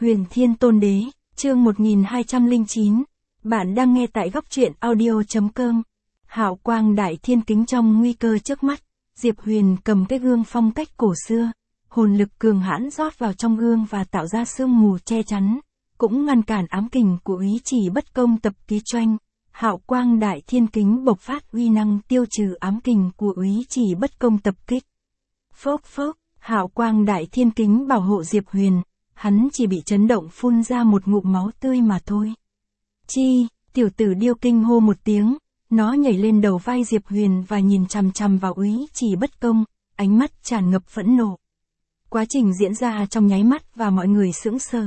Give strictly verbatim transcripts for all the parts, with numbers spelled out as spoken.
Huyền Thiên Tôn Đế, chương một nghìn hai trăm lẻ chín. Bạn đang nghe tại góc truyện audio.com. Hào quang đại thiên kính trong nguy cơ trước mắt, Diệp Huyền cầm cái gương phong cách cổ xưa, hồn lực cường hãn rót vào trong gương và tạo ra sương mù che chắn, cũng ngăn cản ám kình của úy chỉ bất công tập ký doanh. Hào quang đại thiên kính bộc phát uy năng tiêu trừ ám kình của úy chỉ bất công tập kích. Phốc phốc, hào quang đại thiên kính bảo hộ Diệp Huyền, hắn chỉ bị chấn động phun ra một ngụm máu tươi mà thôi. Chi, tiểu tử điêu kinh hô một tiếng, nó nhảy lên đầu vai Diệp Huyền và nhìn chằm chằm vào úy chỉ bất công, ánh mắt tràn ngập phẫn nộ. Quá trình diễn ra trong nháy mắt và mọi người sững sờ.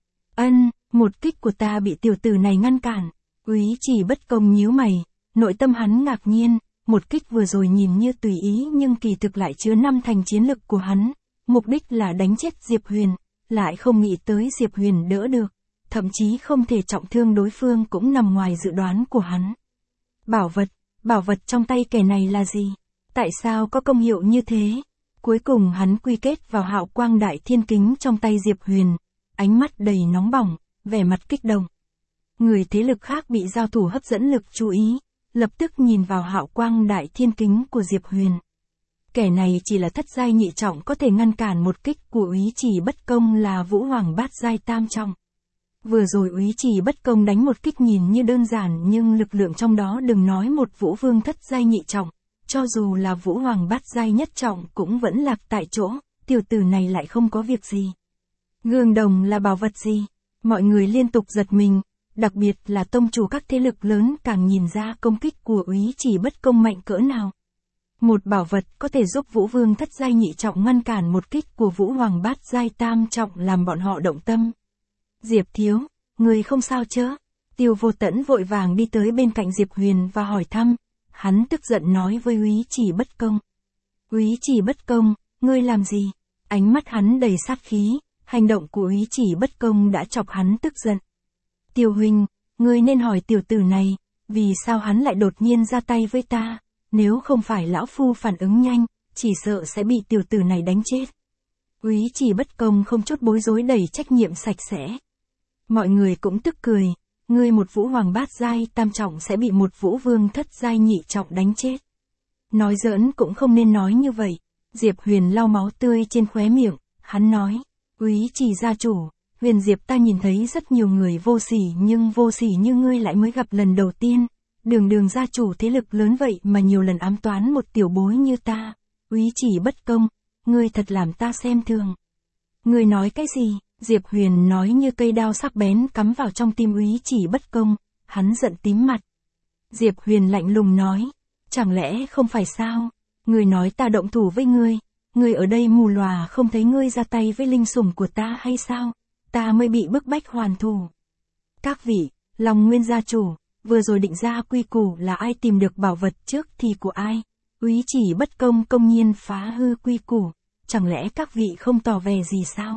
Ân, một kích của ta bị tiểu tử này ngăn cản. Úy chỉ bất công nhíu mày, nội tâm hắn ngạc nhiên, một kích vừa rồi nhìn như tùy ý nhưng kỳ thực lại chứa năm thành chiến lực của hắn, mục đích là đánh chết Diệp Huyền, lại không nghĩ tới Diệp Huyền đỡ được, thậm chí không thể trọng thương đối phương cũng nằm ngoài dự đoán của hắn. Bảo vật, bảo vật trong tay kẻ này là gì? Tại sao có công hiệu như thế? Cuối cùng hắn quy kết vào hào quang đại thiên kính trong tay Diệp Huyền, ánh mắt đầy nóng bỏng, vẻ mặt kích động. Người thế lực khác bị giao thủ hấp dẫn lực chú ý, lập tức nhìn vào hào quang đại thiên kính của Diệp Huyền. Kẻ này chỉ là thất giai nhị trọng có thể ngăn cản một kích của úy chỉ bất công là vũ hoàng bát giai tam trọng. Vừa rồi úy chỉ bất công đánh một kích nhìn như đơn giản nhưng lực lượng trong đó đừng nói một vũ vương thất giai nhị trọng, cho dù là vũ hoàng bát giai nhất trọng cũng vẫn lạc tại chỗ, tiểu tử này lại không có việc gì. Gương đồng là bảo vật gì? Mọi người liên tục giật mình, đặc biệt là tông chủ các thế lực lớn càng nhìn ra công kích của úy chỉ bất công mạnh cỡ nào. Một bảo vật có thể giúp vũ vương thất giai nhị trọng ngăn cản một kích của vũ hoàng bát giai tam trọng làm bọn họ động tâm. Diệp thiếu, người không sao chớ? Tiêu Vô Tẫn vội vàng đi tới bên cạnh Diệp Huyền và hỏi thăm, hắn tức giận nói với úy chỉ bất công. Úy chỉ bất công, ngươi làm gì? Ánh mắt hắn đầy sát khí, hành động của úy chỉ bất công đã chọc hắn tức giận. Tiêu huynh, ngươi nên hỏi tiểu tử này, vì sao hắn lại đột nhiên ra tay với ta? Nếu không phải lão phu phản ứng nhanh, chỉ sợ sẽ bị tiểu tử này đánh chết. Úy chỉ bất công không chút bối rối đẩy trách nhiệm sạch sẽ. Mọi người cũng tức cười, ngươi một vũ hoàng bát giai tam trọng sẽ bị một vũ vương thất giai nhị trọng đánh chết. Nói giỡn cũng không nên nói như vậy. Diệp Huyền lau máu tươi trên khóe miệng, hắn nói, úy chỉ gia chủ, Huyền Diệp ta nhìn thấy rất nhiều người vô sỉ nhưng vô sỉ như ngươi lại mới gặp lần đầu tiên. Đường đường gia chủ thế lực lớn vậy mà nhiều lần ám toán một tiểu bối như ta. Úy chỉ bất công, ngươi thật làm ta xem thường. Ngươi nói cái gì? Diệp Huyền nói như cây đao sắc bén cắm vào trong tim úy chỉ bất công, hắn giận tím mặt. Diệp Huyền lạnh lùng nói, chẳng lẽ không phải sao? Ngươi nói ta động thủ với ngươi, ngươi ở đây mù lòa không thấy ngươi ra tay với linh sủng của ta hay sao? Ta mới bị bức bách hoàn thủ. Các vị, Long Nguyên gia chủ, vừa rồi định ra quy củ là ai tìm được bảo vật trước thì của ai. Úy chỉ bất công công nhiên phá hư quy củ, chẳng lẽ các vị không tỏ vẻ gì sao?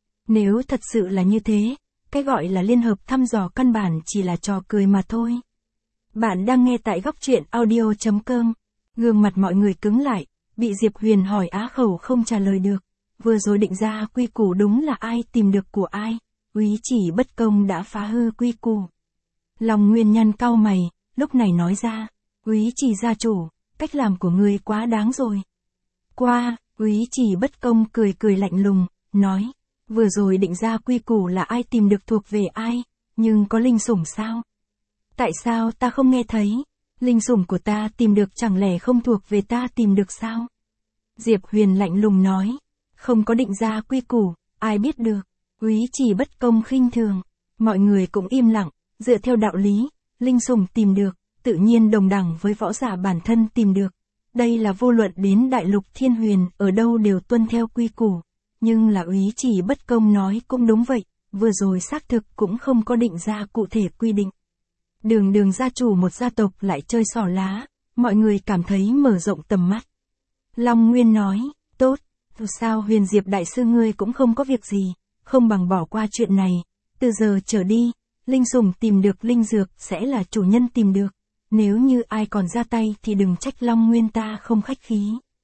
Nếu thật sự là như thế, cái gọi là liên hợp thăm dò căn bản chỉ là trò cười mà thôi. Bạn đang nghe tại góc truyện audio.com. Gương mặt mọi người cứng lại, bị Diệp Huyền hỏi á khẩu không trả lời được. Vừa rồi định ra quy củ đúng là ai tìm được của ai. Úy chỉ bất công đã phá hư quy củ. Long Nguyên nhăn cau mày, lúc này nói ra, úy chỉ gia chủ, cách làm của ngươi quá đáng rồi. Qua, úy chỉ bất công cười cười lạnh lùng, nói, vừa rồi định ra quy củ là ai tìm được thuộc về ai, nhưng có linh sủng sao? Tại sao ta không nghe thấy? Linh sủng của ta tìm được chẳng lẽ không thuộc về ta tìm được sao? Diệp Huyền lạnh lùng nói, không có định ra quy củ, ai biết được? Úy chỉ bất công khinh thường, mọi người cũng im lặng. Dựa theo đạo lý, linh sủng tìm được, tự nhiên đồng đẳng với võ giả bản thân tìm được. Đây là vô luận đến đại lục thiên huyền, ở đâu đều tuân theo quy củ. Nhưng là úy chỉ bất công nói cũng đúng vậy, vừa rồi xác thực cũng không có định ra cụ thể quy định. Đường đường gia chủ một gia tộc lại chơi xỏ lá, mọi người cảm thấy mở rộng tầm mắt. Long Nguyên nói, tốt, dù sao Huyền Diệp đại sư ngươi cũng không có việc gì, không bằng bỏ qua chuyện này, từ giờ trở đi. Linh sủng tìm được linh dược sẽ là chủ nhân tìm được, nếu như ai còn ra tay thì đừng trách Long Nguyên ta không khách khí.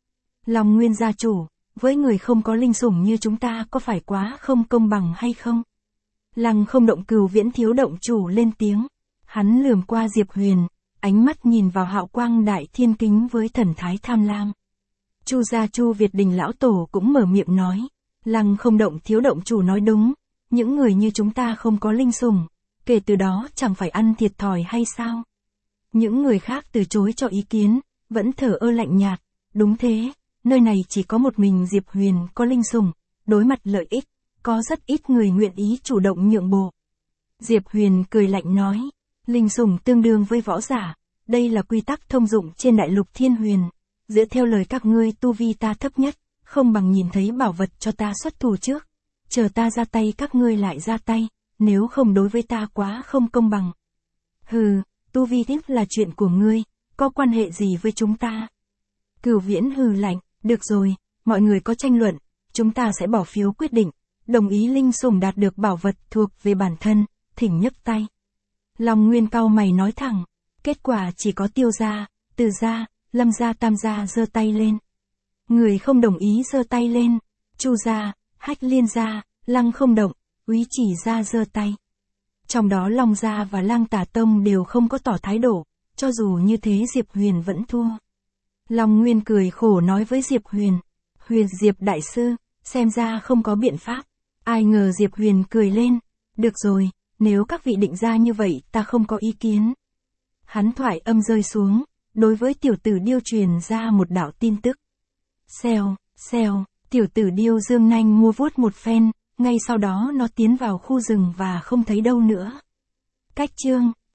Long Nguyên gia chủ, với người không có linh sủng như chúng ta có phải quá không công bằng hay không? Lăng Không Động Cửu Viễn thiếu động chủ lên tiếng. Hắn lườm qua Diệp Huyền, ánh mắt nhìn vào Hạo Quang Đại Thiên Kính với thần thái tham lam. Chu gia Chu Việt Đình lão tổ cũng mở miệng nói. Lăng Không Động thiếu động chủ nói đúng, những người như chúng ta không có linh sủng, kể từ đó chẳng phải ăn thiệt thòi hay sao? Những người khác từ chối cho ý kiến, vẫn thở ơ lạnh nhạt. Đúng thế, nơi này chỉ có một mình Diệp Huyền có linh sủng, đối mặt lợi ích, có rất ít người nguyện ý chủ động nhượng bộ. Diệp Huyền cười lạnh nói, linh sủng tương đương với võ giả, đây là quy tắc thông dụng trên đại lục Thiên Huyền. Dựa theo lời các ngươi tu vi ta thấp nhất, không bằng nhìn thấy bảo vật cho ta xuất thủ trước. Chờ ta ra tay các ngươi lại ra tay, nếu không đối với ta quá không công bằng. Hừ, tu vi tiếp là chuyện của ngươi, có quan hệ gì với chúng ta? Cửu Viễn hừ lạnh, được rồi, mọi người có tranh luận, chúng ta sẽ bỏ phiếu quyết định, đồng ý linh sủng đạt được bảo vật thuộc về bản thân, thỉnh nhấc tay. Long Nguyên cau mày nói thẳng, kết quả chỉ có Tiêu gia, Từ gia, Lâm gia, Tam gia giơ tay lên. Người không đồng ý giơ tay lên, Chu gia, Hách Liên gia, Lăng Không Động, Úy Chỉ gia giơ tay. Trong đó Long gia và Lăng Tả Tông đều không có tỏ thái độ, cho dù như thế Diệp Huyền vẫn thua. Long Nguyên cười khổ nói với Diệp Huyền, Huyền Diệp đại sư, xem ra không có biện pháp. Ai ngờ Diệp Huyền cười lên, được rồi, nếu các vị định ra như vậy ta không có ý kiến. Hắn thoại âm rơi xuống, đối với tiểu tử điêu truyền ra một đạo tin tức. Xèo, xèo, tiểu tử điêu dương nanh mua vuốt một phen, ngay sau đó nó tiến vào khu rừng và không thấy đâu nữa. Cách chương